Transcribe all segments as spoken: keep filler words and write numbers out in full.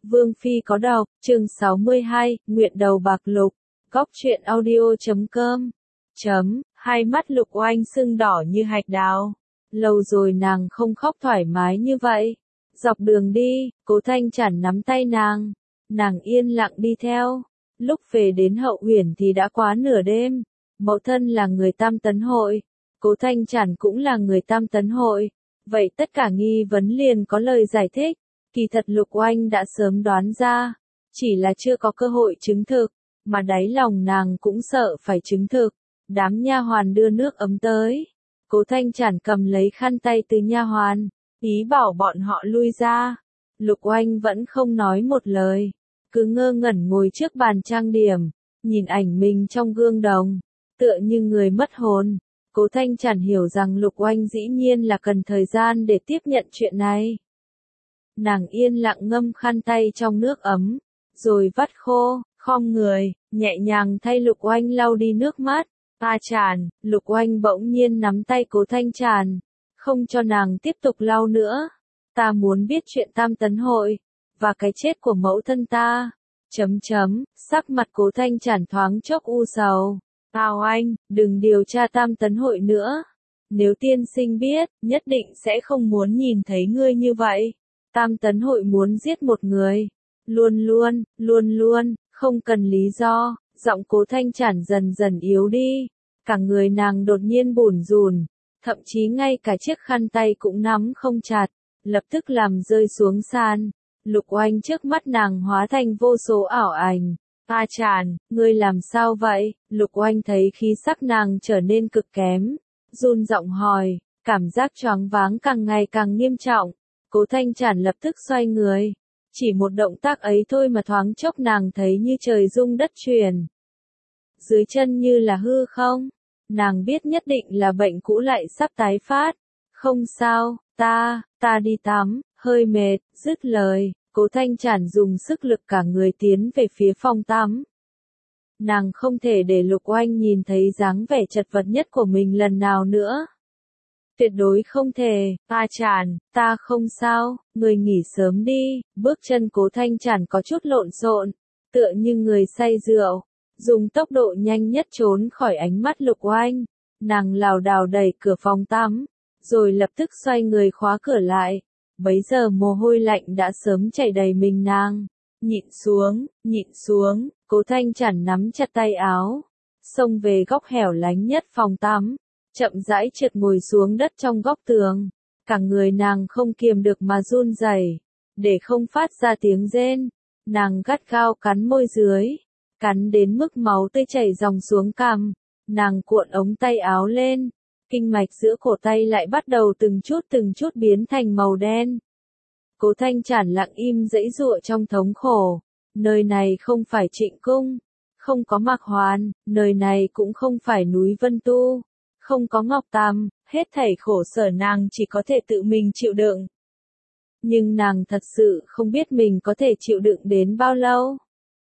Vương Phi có đọc, chương sáu mươi hai, Nguyện đầu bạc lục, góc truyện audio chấm com, chấm, hai mắt Lục Oanh sưng đỏ như hạch đào. Lâu rồi nàng không khóc thoải mái như vậy. Dọc đường đi, Cố Thanh Chản nắm tay nàng, nàng yên lặng đi theo. Lúc về đến Hậu Uyển thì đã quá nửa đêm. Mẫu thân là người Tam Tấn Hội, Cố Thanh Chản cũng là người Tam Tấn Hội, vậy tất cả nghi vấn liền có lời giải thích. Kỳ thật Lục Oanh đã sớm đoán ra, chỉ là chưa có cơ hội chứng thực, mà đáy lòng nàng cũng sợ phải chứng thực. Đám nha hoàn đưa nước ấm tới, Cố Thanh Chản cầm lấy khăn tay từ nha hoàn, ý bảo bọn họ lui ra. Lục Oanh vẫn không nói một lời, cứ ngơ ngẩn ngồi trước bàn trang điểm, nhìn ảnh mình trong gương đồng, tựa như người mất hồn. Cố Thanh Chản hiểu rằng Lục Oanh dĩ nhiên là cần thời gian để tiếp nhận chuyện này. Nàng yên lặng ngâm khăn tay trong nước ấm, rồi vắt khô, khom người, nhẹ nhàng thay Lục Oanh lau đi nước mắt. A Chản, Lục Oanh bỗng nhiên nắm tay Cố Thanh Chản, không cho nàng tiếp tục lau nữa. Ta muốn biết chuyện Tam Tấn Hội, và cái chết của mẫu thân ta. Chấm chấm, sắc mặt Cố Thanh Chản thoáng chốc u sầu. Ao anh, đừng điều tra Tam Tấn Hội nữa. Nếu tiên sinh biết, nhất định sẽ không muốn nhìn thấy ngươi như vậy. Tam Tấn Hội muốn giết một người. Luôn luôn, luôn luôn, không cần lý do. Giọng Cố Thanh Chản dần dần yếu đi. Cả người nàng đột nhiên bủn rủn. Thậm chí ngay cả chiếc khăn tay cũng nắm không chặt. Lập tức làm rơi xuống sàn. Lục Oanh trước mắt nàng hóa thành vô số ảo ảnh. A Chản, ngươi làm sao vậy? Lục Oanh thấy khí sắc nàng trở nên cực kém, run giọng hỏi, cảm giác choáng váng càng ngày càng nghiêm trọng. Cố Thanh Chản lập tức xoay người, chỉ một động tác ấy thôi mà thoáng chốc nàng thấy như trời rung đất chuyển. Dưới chân như là hư không, nàng biết nhất định là bệnh cũ lại sắp tái phát. Không sao, ta, ta đi tắm, hơi mệt, dứt lời. Cố Thanh Chản dùng sức lực cả người tiến về phía phòng tắm. Nàng không thể để Lục Oanh nhìn thấy dáng vẻ chật vật nhất của mình lần nào nữa. Tuyệt đối không thể. A Chản, ta không sao, người nghỉ sớm đi. Bước chân Cố Thanh Chản có chút lộn xộn, tựa như người say rượu, dùng tốc độ nhanh nhất trốn khỏi ánh mắt Lục Oanh. Nàng lảo đảo đẩy cửa phòng tắm, rồi lập tức xoay người khóa cửa lại. Bấy giờ mồ hôi lạnh đã sớm chảy đầy mình nàng. Nhịn xuống, nhịn xuống, Cố Thanh Chản nắm chặt tay áo, xông về góc hẻo lánh nhất phòng tắm, chậm rãi trượt ngồi xuống đất trong góc tường. Cả người nàng không kiềm được mà run rẩy, để không phát ra tiếng rên. Nàng gắt gao cắn môi dưới, cắn đến mức máu tươi chảy ròng xuống cằm. Nàng cuộn ống tay áo lên. Kinh mạch giữa cổ tay lại bắt đầu từng chút từng chút biến thành màu đen. Cố Thanh Chản lặng im giãy giụa trong thống khổ. Nơi này không phải Trịnh Cung, không có Mạc Hoàn, nơi này cũng không phải núi Vân Tu, không có Ngọc Tam, hết thảy khổ sở nàng chỉ có thể tự mình chịu đựng. Nhưng nàng thật sự không biết mình có thể chịu đựng đến bao lâu.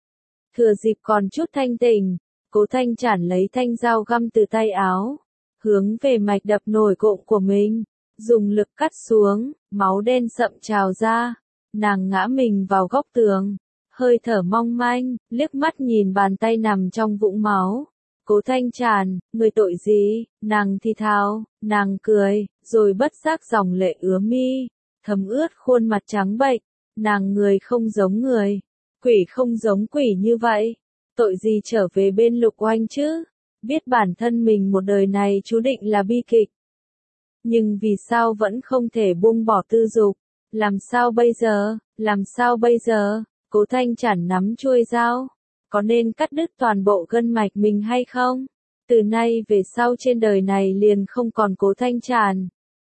Thừa dịp còn chút thanh tỉnh, Cố Thanh Chản lấy thanh dao găm từ tay áo, hướng về mạch đập nổi cộm của mình, dùng lực cắt xuống, máu đen sậm trào ra. Nàng ngã mình vào góc tường, hơi thở mong manh, liếc mắt nhìn bàn tay nằm trong vũng máu. Cố Thanh Chản, người tội gì? Nàng thì thào, nàng cười, rồi bất giác dòng lệ ứa mi, thấm ướt khuôn mặt trắng bệch. Nàng người không giống người, quỷ không giống quỷ như vậy. Tội gì trở về bên Lục Oanh chứ? Biết bản thân mình một đời này chú định là bi kịch. Nhưng vì sao vẫn không thể buông bỏ tư dục? Làm sao bây giờ? Làm sao bây giờ? Cố Thanh Chản nắm chuôi dao. Có nên cắt đứt toàn bộ gân mạch mình hay không? Từ nay về sau trên đời này liền không còn Cố Thanh Chản.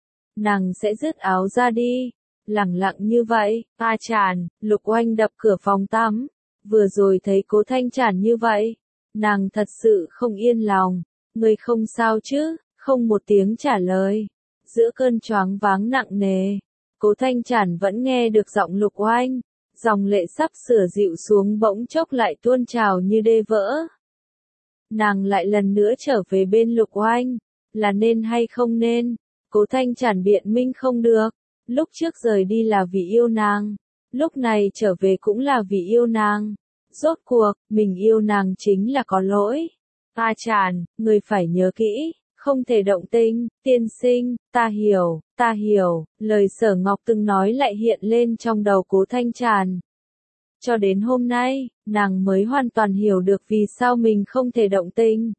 Nàng sẽ dứt áo ra đi. Lẳng lặng như vậy. A Chản, Lục Oanh đập cửa phòng tắm. Vừa rồi thấy Cố Thanh Chản như vậy, nàng thật sự không yên lòng. Ngươi không sao chứ? Không một tiếng trả lời. Giữa cơn choáng váng nặng nề, Cố Thanh Chản vẫn nghe được giọng Lục Oanh. Dòng lệ sắp sửa dịu xuống bỗng chốc lại tuôn trào như đê vỡ. Nàng lại lần nữa trở về bên Lục Oanh. Là nên hay không nên? Cố Thanh Chản biện minh không được. Lúc trước rời đi là vì yêu nàng. Lúc này trở về cũng là vì yêu nàng. Rốt cuộc, mình yêu nàng chính là có lỗi. A Tràn, người phải nhớ kỹ, không thể động tình, tiên sinh, ta hiểu, ta hiểu, lời Sở Ngọc từng nói lại hiện lên trong đầu Cố Thanh Tràn. Cho đến hôm nay, nàng mới hoàn toàn hiểu được vì sao mình không thể động tình.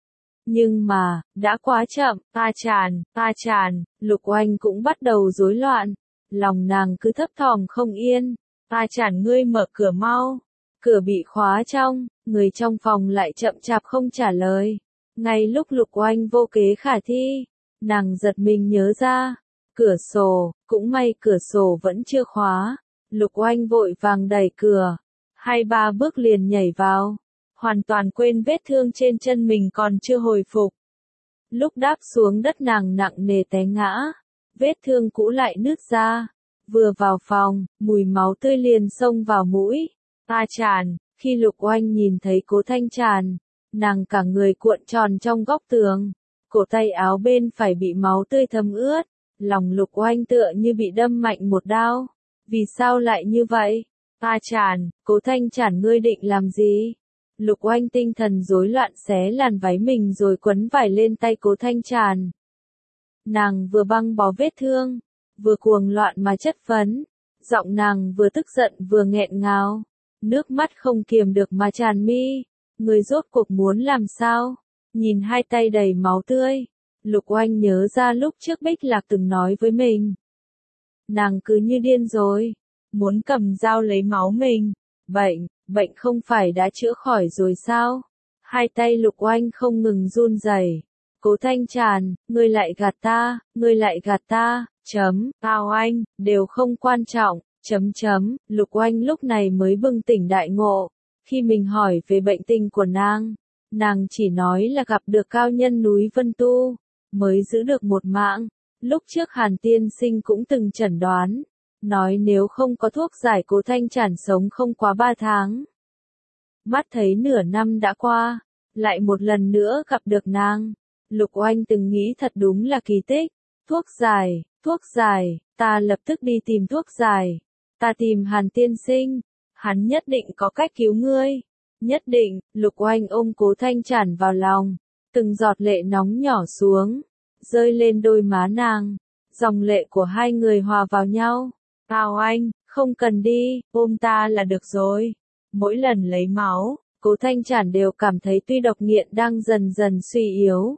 Nhưng mà, đã quá chậm, A Tràn, A Tràn, Lục Oanh cũng bắt đầu rối loạn. Lòng nàng cứ thấp thỏm không yên. A Tràn ngươi mở cửa mau. Cửa bị khóa trong, người trong phòng lại chậm chạp không trả lời. Ngay lúc Lục Oanh vô kế khả thi, nàng giật mình nhớ ra. Cửa sổ, cũng may cửa sổ vẫn chưa khóa. Lục Oanh vội vàng đẩy cửa. Hai ba bước liền nhảy vào. Hoàn toàn quên vết thương trên chân mình còn chưa hồi phục. Lúc đáp xuống đất nàng nặng nề té ngã. Vết thương cũ lại nứt ra. Vừa vào phòng, mùi máu tươi liền xông vào mũi. A Tràn, khi Lục Oanh nhìn thấy Cố Thanh Tràn, nàng cả người cuộn tròn trong góc tường. Cổ tay áo bên phải bị máu tươi thấm ướt. Lòng Lục Oanh tựa như bị đâm mạnh một đao. Vì sao lại như vậy? A Tràn, Cố Thanh Tràn ngươi định làm gì? Lục Oanh tinh thần rối loạn xé làn váy mình rồi quấn vải lên tay Cố Thanh Tràn. Nàng vừa băng bó vết thương, vừa cuồng loạn mà chất vấn. Giọng nàng vừa tức giận vừa nghẹn ngào. Nước mắt không kiềm được mà tràn mi. Người rốt cuộc muốn làm sao? Nhìn hai tay đầy máu tươi. Lục Oanh nhớ ra lúc trước Bích Lạc từng nói với mình. Nàng cứ như điên rồi. Muốn cầm dao lấy máu mình. Bệnh, bệnh không phải đã chữa khỏi rồi sao? Hai tay Lục Oanh không ngừng run rẩy. Cố Thanh Tràn, ngươi lại gạt ta, ngươi lại gạt ta, chấm, Ao Anh, đều không quan trọng, chấm chấm, Lục Oanh lúc này mới bừng tỉnh đại ngộ. Khi mình hỏi về bệnh tình của nàng, nàng chỉ nói là gặp được cao nhân núi Vân Tu, mới giữ được một mạng. Lúc trước Hàn Tiên Sinh cũng từng chẩn đoán, nói nếu không có thuốc giải Cố Thanh Tràn sống không quá ba tháng. Mắt thấy nửa năm đã qua, lại một lần nữa gặp được nàng. Lục Oanh từng nghĩ thật đúng là kỳ tích. Thuốc giải, thuốc giải, ta lập tức đi tìm thuốc giải. Ta tìm Hàn Tiên Sinh, hắn nhất định có cách cứu ngươi. Nhất định, Lục Oanh ôm Cố Thanh Tràn vào lòng. Từng giọt lệ nóng nhỏ xuống, rơi lên đôi má nàng. Dòng lệ của hai người hòa vào nhau. Ao Anh, không cần đi, ôm ta là được rồi. Mỗi lần lấy máu, Cố Thanh Tràn đều cảm thấy tuy độc nghiện đang dần dần suy yếu,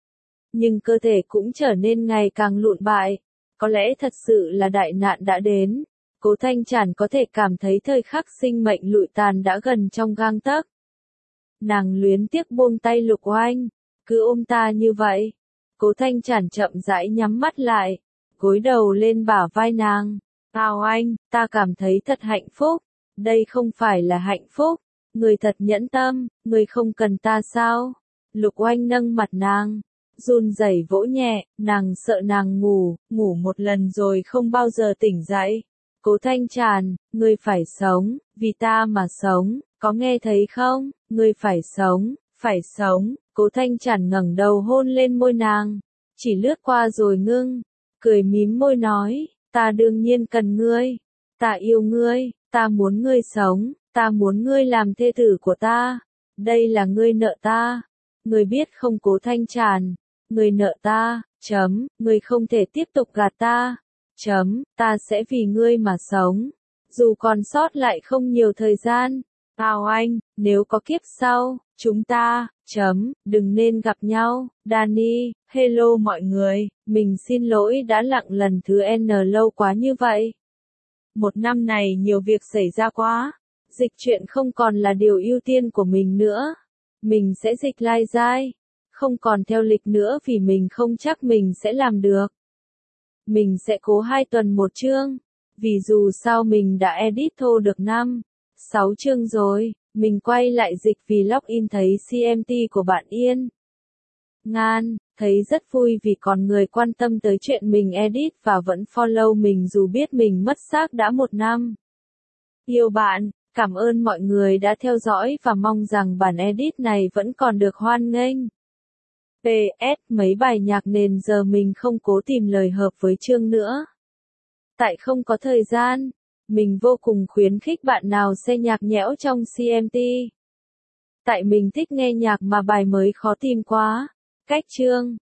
nhưng cơ thể cũng trở nên ngày càng lụn bại. Có lẽ thật sự là đại nạn đã đến. Cố Thanh Tràn có thể cảm thấy thời khắc sinh mệnh lụi tàn đã gần trong gang tấc. Nàng luyến tiếc buông tay Lục Oanh. Cứ ôm ta như vậy. Cố Thanh Tràn chậm rãi nhắm mắt lại, gối đầu lên bả vai nàng. Ao Anh, ta cảm thấy thật hạnh phúc. Đây không phải là hạnh phúc. Người thật nhẫn tâm, người không cần ta sao? Lục Oanh nâng mặt nàng, run rẩy vỗ nhẹ, nàng sợ nàng ngủ, ngủ một lần rồi không bao giờ tỉnh dậy. Cố Thanh Tràn, ngươi phải sống, vì ta mà sống, có nghe thấy không? Ngươi phải sống, phải sống. Cố Thanh Tràn ngẩng đầu hôn lên môi nàng, chỉ lướt qua rồi ngưng, cười mím môi nói, ta đương nhiên cần ngươi, ta yêu ngươi, ta muốn ngươi sống, ta muốn ngươi làm thê tử của ta, đây là ngươi nợ ta, ngươi biết không Cố Thanh Tràn, ngươi nợ ta, chấm, ngươi không thể tiếp tục gạt ta, chấm, ta sẽ vì ngươi mà sống, dù còn sót lại không nhiều thời gian. Ao Anh, nếu có kiếp sau, chúng ta, chấm, đừng nên gặp nhau. Danny, hello mọi người, mình xin lỗi đã lặng lần thứ N lâu quá như vậy. Một năm này nhiều việc xảy ra quá, dịch truyện không còn là điều ưu tiên của mình nữa. Mình sẽ dịch lai dai, không còn theo lịch nữa vì mình không chắc mình sẽ làm được. Mình sẽ cố hai tuần một chương, vì dù sao mình đã edit thô được năm, sáu chương rồi. Mình quay lại dịch vì login thấy xê em tê của bạn Yên Ngan, thấy rất vui vì còn người quan tâm tới chuyện mình edit và vẫn follow mình dù biết mình mất xác đã một năm. Yêu bạn, cảm ơn mọi người đã theo dõi và mong rằng bản edit này vẫn còn được hoan nghênh. pê ét mấy bài nhạc nền giờ mình không cố tìm lời hợp với chương nữa. Tại không có thời gian. Mình vô cùng khuyến khích bạn nào xe nhạc nhẽo trong xê em tê. Tại mình thích nghe nhạc mà bài mới khó tìm quá. Cách chương